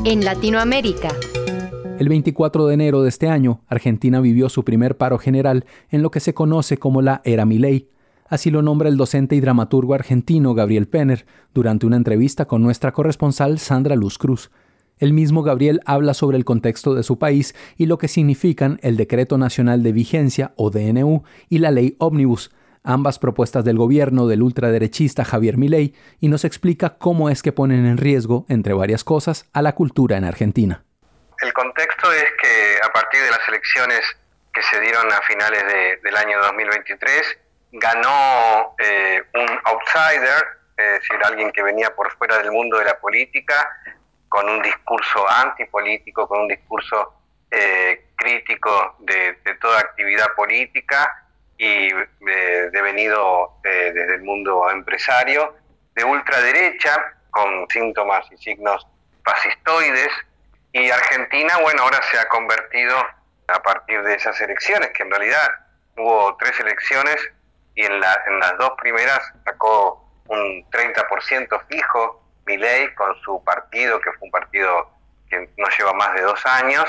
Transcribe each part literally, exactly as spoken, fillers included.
En Latinoamérica. El veinticuatro de enero de este año, Argentina vivió su primer paro general en lo que se conoce como la Era Milei. Así lo nombra el docente y dramaturgo argentino Gabriel Penner durante una entrevista con nuestra corresponsal Sandra Luz Cruz. El mismo Gabriel habla sobre el contexto de su país y lo que significan el Decreto Nacional de Vigencia, o D N U, y la Ley Ómnibus, ambas propuestas del gobierno del ultraderechista Javier Milei, y nos explica cómo es que ponen en riesgo, entre varias cosas, a la cultura en Argentina. El contexto es que a partir de las elecciones que se dieron a finales de, del año dos mil veintitrés, ganó eh, un outsider, es decir, alguien que venía por fuera del mundo de la política, con un discurso antipolítico, con un discurso eh, crítico de, de toda actividad política y eh, devenido eh, desde el mundo empresario, de ultraderecha, con síntomas y signos fascistoides. Y Argentina, bueno, ahora se ha convertido a partir de esas elecciones, que en realidad hubo tres elecciones y en, la, en las dos primeras sacó un treinta por ciento fijo Milei con su partido, que fue un partido que no lleva más de dos años,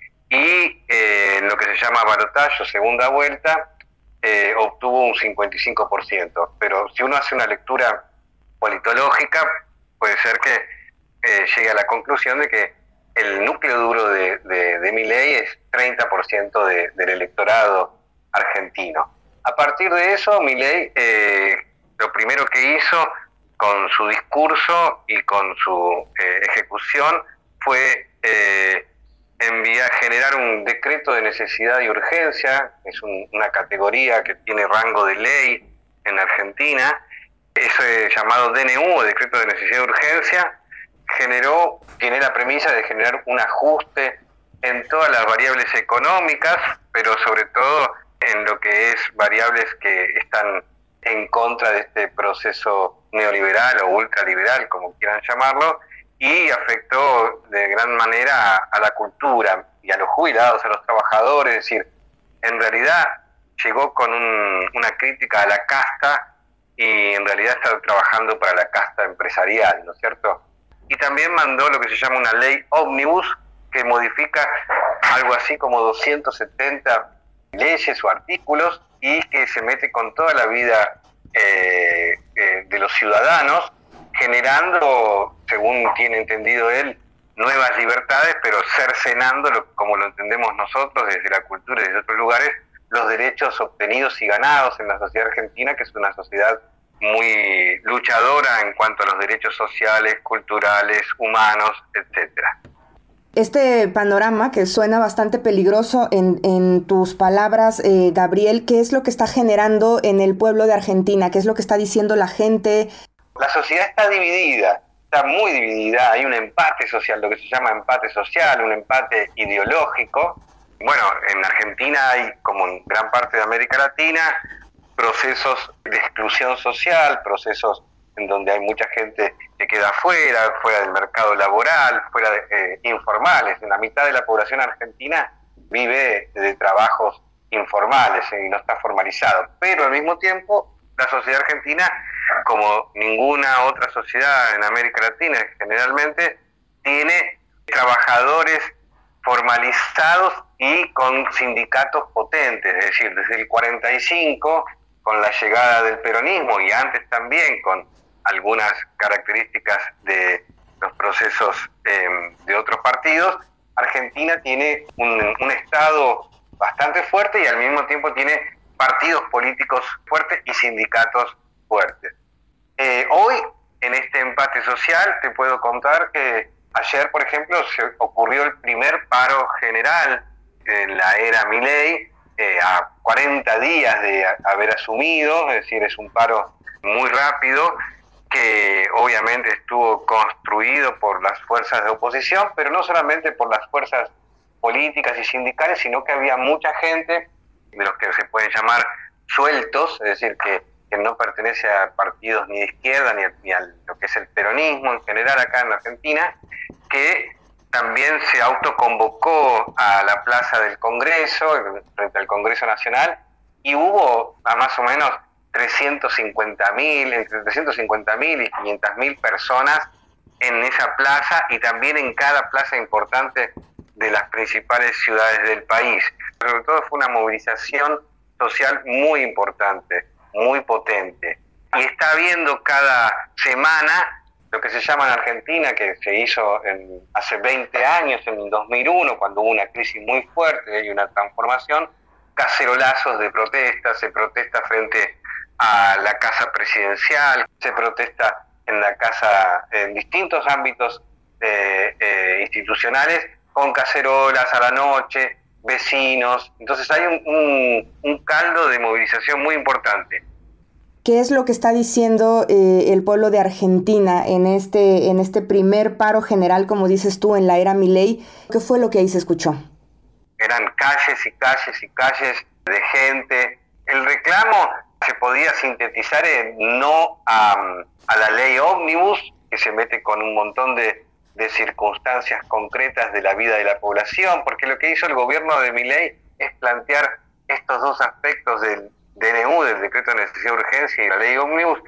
y eh, en lo que se llama balotaje o segunda vuelta, eh, obtuvo un cincuenta y cinco por ciento. Pero si uno hace una lectura politológica, puede ser que eh, llegue a la conclusión de que el núcleo duro de, de, de Milei es treinta por ciento de, del electorado argentino. A partir de eso, Milei eh, lo primero que hizo con su discurso y con su eh, ejecución fue eh, enviar, generar un decreto de necesidad y urgencia, es un, una categoría que tiene rango de ley en Argentina. Ese llamado D N U, decreto de necesidad y urgencia, generó, tiene la premisa de generar un ajuste en todas las variables económicas, pero sobre todo en lo que es variables que están en contra de este proceso neoliberal o ultraliberal, como quieran llamarlo, y afectó de gran manera a, a la cultura y a los jubilados, a los trabajadores. Es decir, en realidad llegó con un, una crítica a la casta y en realidad está trabajando para la casta empresarial, ¿no es cierto? Y también mandó lo que se llama una ley ómnibus, que modifica algo así como doscientas setenta leyes o artículos y que se mete con toda la vida eh, eh, de los ciudadanos, generando, según tiene entendido él, nuevas libertades, pero cercenando, lo, como lo entendemos nosotros desde la cultura y desde otros lugares, los derechos obtenidos y ganados en la sociedad argentina, que es una sociedad muy luchadora en cuanto a los derechos sociales, culturales, humanos, etcétera. Este panorama que suena bastante peligroso en, en tus palabras, eh, Gabriel, ¿qué es lo que está generando en el pueblo de Argentina? ¿Qué es lo que está diciendo la gente? La sociedad está dividida, está muy dividida, hay un empate social, lo que se llama empate social, un empate ideológico. Bueno, en Argentina hay, como en gran parte de América Latina, procesos de exclusión social, procesos en donde hay mucha gente que queda fuera, fuera del mercado laboral, fuera de, eh, informales. La mitad de la población argentina vive de trabajos informales y no está formalizado. Pero al mismo tiempo, la sociedad argentina, como ninguna otra sociedad en América Latina generalmente, tiene trabajadores formalizados y con sindicatos potentes. Es decir, desde el cuarenta y cinco, con la llegada del peronismo y antes también con algunas características de los procesos eh, de otros partidos, Argentina tiene un, un Estado bastante fuerte y al mismo tiempo tiene partidos políticos fuertes y sindicatos fuertes. Eh, hoy, en este empate social, te puedo contar que ayer, por ejemplo, se ocurrió el primer paro general en la era Milei, eh, a cuarenta días de haber asumido, es decir, es un paro muy rápido, que obviamente estuvo construido por las fuerzas de oposición, pero no solamente por las fuerzas políticas y sindicales, sino que había mucha gente, de los que se pueden llamar sueltos, es decir, que, que no pertenece a partidos ni de izquierda ni a, ni a lo que es el peronismo en general acá en Argentina, que también se autoconvocó a la plaza del Congreso, frente al Congreso Nacional, y hubo a más o menos trescientos cincuenta mil, entre trescientos cincuenta mil y quinientas mil personas en esa plaza y también en cada plaza importante de las principales ciudades del país. Sobre todo fue una movilización social muy importante, muy potente. Y está habiendo cada semana lo que se llama en Argentina, que se hizo en, hace veinte años, en el dos mil uno, cuando hubo una crisis muy fuerte y una transformación, cacerolazos de protestas, se protesta frente a la casa presidencial, se protesta en la casa, en distintos ámbitos eh, eh, institucionales, con cacerolas a la noche, vecinos. Entonces hay un, un, un caldo de movilización muy importante. ¿Qué es lo que está diciendo eh, el pueblo de Argentina en este, en este primer paro general, como dices tú, en la era Milei? ¿Qué fue lo que ahí se escuchó? Eran calles y calles y calles de gente. El reclamo se podía sintetizar en no a, a la ley ómnibus, que se mete con un montón de, de circunstancias concretas de la vida de la población, porque lo que hizo el gobierno de Milei es plantear estos dos aspectos del D N U, del decreto de necesidad de urgencia, y la ley ómnibus,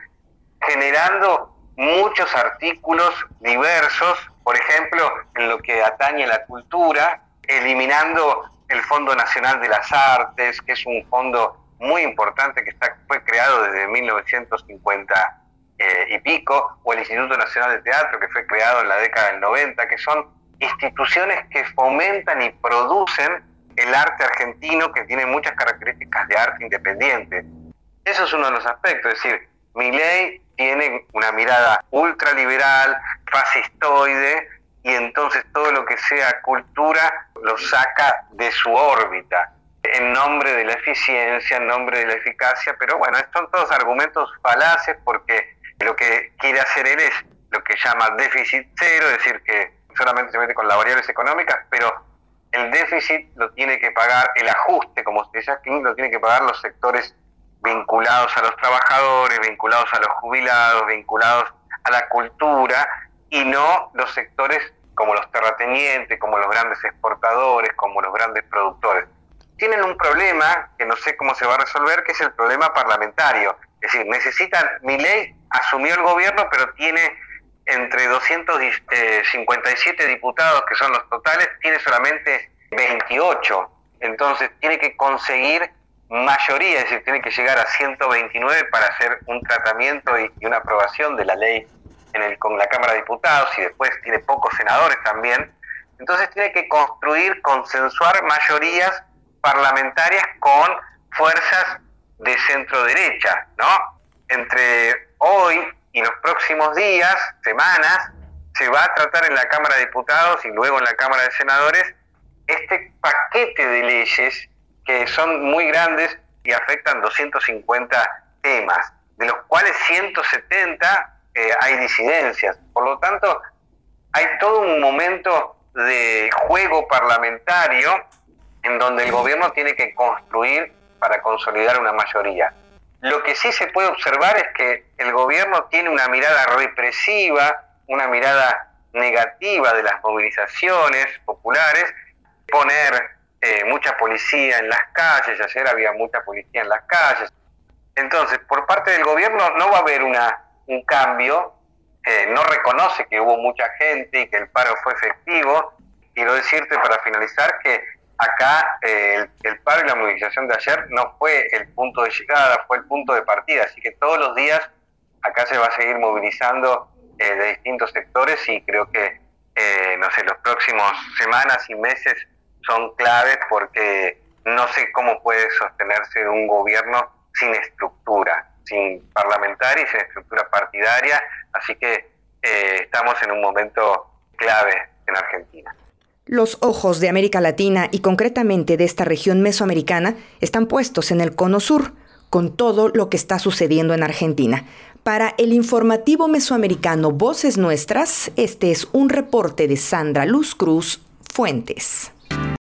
generando muchos artículos diversos, por ejemplo, en lo que atañe a la cultura, eliminando el Fondo Nacional de las Artes, que es un fondo muy importante que está, fue creado desde mil novecientos cincuenta eh, y pico, o el Instituto Nacional de Teatro, que fue creado en la década del noventa, que son instituciones que fomentan y producen el arte argentino, que tiene muchas características de arte independiente. Eso es uno de los aspectos, es decir, Milei tiene una mirada ultraliberal, fascistoide, y entonces todo lo que sea cultura lo saca de su órbita, en nombre de la eficiencia, en nombre de la eficacia, pero bueno, son todos argumentos falaces, porque lo que quiere hacer él es lo que llama déficit cero, es decir, que solamente se mete con las variables económicas, pero el déficit lo tiene que pagar, el ajuste, como se dice aquí, lo tiene que pagar los sectores vinculados a los trabajadores, vinculados a los jubilados, vinculados a la cultura, y no los sectores como los terratenientes, como los grandes exportadores, como los grandes productores. Tienen un problema que no sé cómo se va a resolver, que es el problema parlamentario. Es decir, necesitan, Milei asumió el gobierno, pero tiene entre doscientos cincuenta y siete diputados, que son los totales, tiene solamente veintiocho. Entonces tiene que conseguir mayoría, es decir, tiene que llegar a ciento veintinueve para hacer un tratamiento y, y una aprobación de la ley en el, con la Cámara de Diputados, y después tiene pocos senadores también. Entonces tiene que construir, consensuar mayorías parlamentarias con fuerzas de centro derecha, ¿no? Entre hoy y los próximos días, semanas, se va a tratar en la Cámara de Diputados y luego en la Cámara de Senadores este paquete de leyes que son muy grandes y afectan doscientos cincuenta temas, de los cuales ciento setenta eh, hay disidencias. Por lo tanto, hay todo un momento de juego parlamentario en donde el gobierno tiene que construir para consolidar una mayoría. Lo que sí se puede observar es que el gobierno tiene una mirada represiva, una mirada negativa de las movilizaciones populares, poner eh, mucha policía en las calles. Ayer había mucha policía en las calles. Entonces, por parte del gobierno no va a haber una, un cambio, eh, no reconoce que hubo mucha gente y que el paro fue efectivo. Quiero decirte, para finalizar, que acá eh, el, el paro y la movilización de ayer no fue el punto de llegada, fue el punto de partida, así que todos los días acá se va a seguir movilizando eh, de distintos sectores, y creo que eh, no sé, los próximos semanas y meses son claves, porque no sé cómo puede sostenerse un gobierno sin estructura, sin parlamentaria y sin estructura partidaria, así que eh, estamos en un momento clave en Argentina. Los ojos de América Latina y concretamente de esta región mesoamericana están puestos en el Cono Sur, con todo lo que está sucediendo en Argentina. Para el informativo mesoamericano Voces Nuestras, este es un reporte de Sandra Luz Cruz Fuentes.